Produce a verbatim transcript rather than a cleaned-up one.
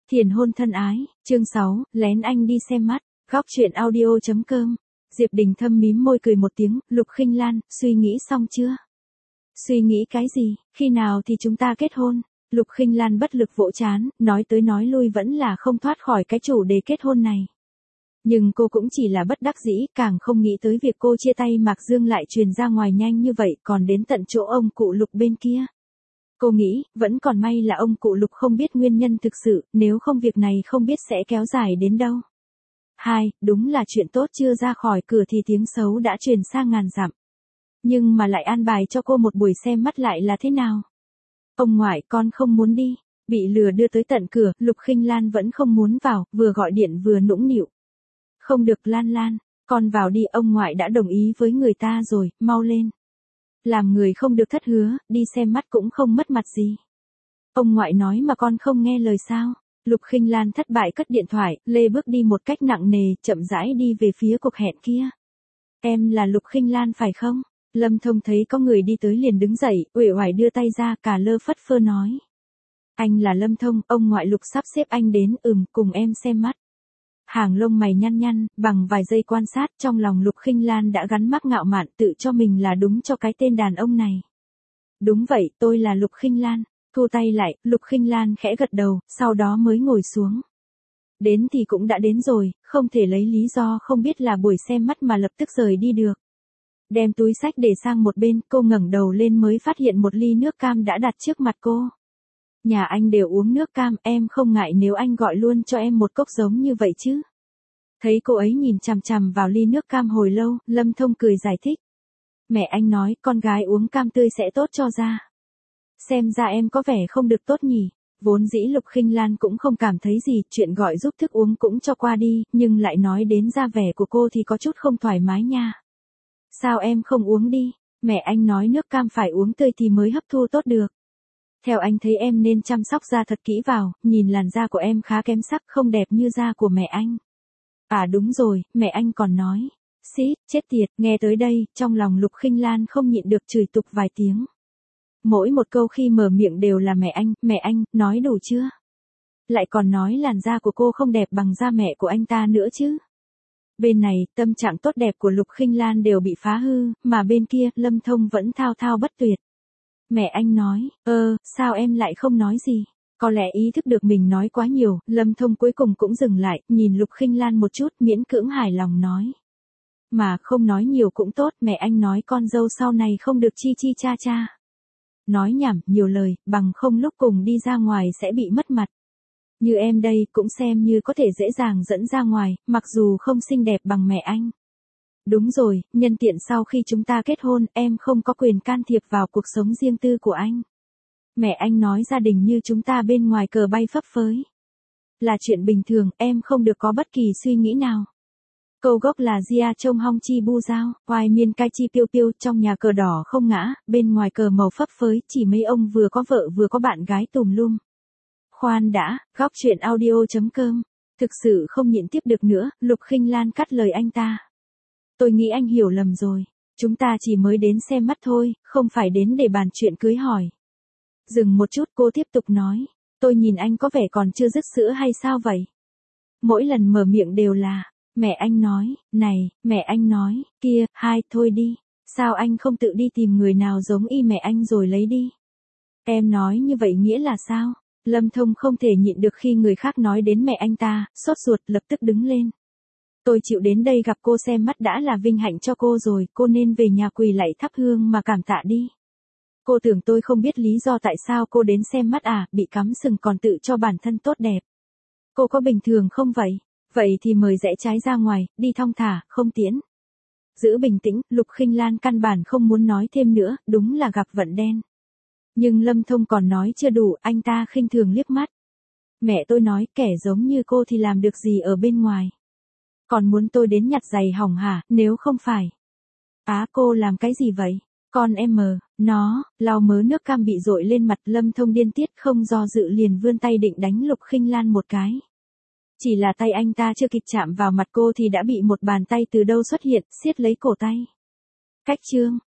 Thiền hôn thân ái, chương sáu, lén anh đi xem mắt, góc truyện audio.com. Diệp Đình Thâm mím môi cười một tiếng, Lục Khinh Lan, suy nghĩ xong chưa? Suy nghĩ cái gì, khi nào thì chúng ta kết hôn? Lục Khinh Lan bất lực vỗ trán, nói tới nói lui vẫn là không thoát khỏi cái chủ đề kết hôn này. Nhưng cô cũng chỉ là bất đắc dĩ, càng không nghĩ tới việc cô chia tay Mạc Dương lại truyền ra ngoài nhanh như vậy, còn đến tận chỗ ông cụ Lục bên kia. Cô nghĩ, vẫn còn may là ông cụ Lục không biết nguyên nhân thực sự, nếu không việc này không biết sẽ kéo dài đến đâu. Hai, đúng là chuyện tốt chưa ra khỏi cửa thì tiếng xấu đã truyền sang ngàn dặm. Nhưng mà lại an bài cho cô một buổi xem mắt lại là thế nào? Ông ngoại, con không muốn đi. Bị lừa đưa tới tận cửa, Lục Khinh Lan vẫn không muốn vào, vừa gọi điện vừa nũng nịu. Không được Lan Lan, con vào đi, ông ngoại đã đồng ý với người ta rồi, mau lên. Làm người không được thất hứa, đi xem mắt cũng không mất mặt gì. Ông ngoại nói mà con không nghe lời sao? Lục Khinh Lan thất bại cất điện thoại, lê bước đi một cách nặng nề, chậm rãi đi về phía cuộc hẹn kia. Em là Lục Khinh Lan phải không? Lâm Thông thấy có người đi tới liền đứng dậy, uể oải đưa tay ra, cả lơ phất phơ nói. Anh là Lâm Thông, ông ngoại Lục sắp xếp anh đến, ừm, cùng em xem mắt. Hàng lông mày nhăn nhăn, bằng vài giây quan sát, trong lòng Lục Khinh Lan đã gắn mác ngạo mạn tự cho mình là đúng cho cái tên đàn ông này. Đúng vậy, tôi là Lục Khinh Lan. Thu tay lại, Lục Khinh Lan khẽ gật đầu, sau đó mới ngồi xuống. Đến thì cũng đã đến rồi, không thể lấy lý do không biết là buổi xem mắt mà lập tức rời đi được. Đem túi xách để sang một bên, cô ngẩng đầu lên mới phát hiện một ly nước cam đã đặt trước mặt cô. Nhà anh đều uống nước cam, em không ngại nếu anh gọi luôn cho em một cốc giống như vậy chứ. Thấy cô ấy nhìn chằm chằm vào ly nước cam hồi lâu, Lâm Thông cười giải thích. Mẹ anh nói con gái uống cam tươi sẽ tốt cho da. Xem ra em có vẻ không được tốt nhỉ. Vốn dĩ Lục Khinh Lan cũng không cảm thấy gì, chuyện gọi giúp thức uống cũng cho qua đi, nhưng lại nói đến da vẻ của cô thì có chút không thoải mái nha. Sao em không uống đi? Mẹ anh nói nước cam phải uống tươi thì mới hấp thu tốt được. Theo anh thấy em nên chăm sóc da thật kỹ vào, nhìn làn da của em khá kém sắc, không đẹp như da của mẹ anh. À đúng rồi, mẹ anh còn nói. Xít, chết tiệt, nghe tới đây, trong lòng Lục Khinh Lan không nhịn được chửi tục vài tiếng. Mỗi một câu khi mở miệng đều là mẹ anh, mẹ anh, nói đủ chưa? Lại còn nói làn da của cô không đẹp bằng da mẹ của anh ta nữa chứ. Bên này, tâm trạng tốt đẹp của Lục Khinh Lan đều bị phá hư, mà bên kia, Lâm Thông vẫn thao thao bất tuyệt. Mẹ anh nói, ơ, sao em lại không nói gì? Có lẽ ý thức được mình nói quá nhiều, Lâm Thông cuối cùng cũng dừng lại, nhìn Lục Khinh Lan một chút, miễn cưỡng hài lòng nói. Mà không nói nhiều cũng tốt, mẹ anh nói con dâu sau này không được chi chi cha cha. Nói nhảm, nhiều lời, bằng không lúc cùng đi ra ngoài sẽ bị mất mặt. Như em đây, cũng xem như có thể dễ dàng dẫn ra ngoài, mặc dù không xinh đẹp bằng mẹ anh. Đúng rồi, nhân tiện sau khi chúng ta kết hôn, em không có quyền can thiệp vào cuộc sống riêng tư của anh. Mẹ anh nói gia đình như chúng ta bên ngoài cờ bay phấp phới. Là chuyện bình thường, em không được có bất kỳ suy nghĩ nào. Câu gốc là Gia trông hong chi bu giao, hoài miên cai chi piêu piêu, trong nhà cờ đỏ không ngã, bên ngoài cờ màu phấp phới, chỉ mấy ông vừa có vợ vừa có bạn gái tùm lum. Khoan đã, góc truyện audio.com. Thực sự không nhịn tiếp được nữa, Lục Khinh Lan cắt lời anh ta. Tôi nghĩ anh hiểu lầm rồi, chúng ta chỉ mới đến xem mắt thôi, không phải đến để bàn chuyện cưới hỏi. Dừng một chút cô tiếp tục nói, tôi nhìn anh có vẻ còn chưa dứt sữa hay sao vậy? Mỗi lần mở miệng đều là, mẹ anh nói, này, mẹ anh nói, kia, hai, thôi đi, sao anh không tự đi tìm người nào giống y mẹ anh rồi lấy đi? Em nói như vậy nghĩa là sao? Lâm Thông không thể nhịn được khi người khác nói đến mẹ anh ta, sốt ruột lập tức đứng lên. Tôi chịu đến đây gặp cô xem mắt đã là vinh hạnh cho cô rồi, cô nên về nhà quỳ lạy thắp hương mà cảm tạ đi. Cô tưởng tôi không biết lý do tại sao cô đến xem mắt à, bị cắm sừng còn tự cho bản thân tốt đẹp. Cô có bình thường không vậy? Vậy thì mời rẽ trái ra ngoài, đi thong thả, không tiễn. Giữ bình tĩnh, Lục Khinh Lan căn bản không muốn nói thêm nữa, đúng là gặp vận đen. Nhưng Lâm Thông còn nói chưa đủ, anh ta khinh thường liếc mắt. Mẹ tôi nói, kẻ giống như cô thì làm được gì ở bên ngoài. Còn muốn tôi đến nhặt giày hỏng hả, nếu không phải. Á cô làm cái gì vậy? Con em mờ, nó, lau mớ nước cam bị dội lên mặt. Lâm Thông điên tiết không do dự liền vươn tay định đánh Lục Khinh Lan một cái. Chỉ là tay anh ta chưa kịp chạm vào mặt cô thì đã bị một bàn tay từ đâu xuất hiện, siết lấy cổ tay. Cách chương,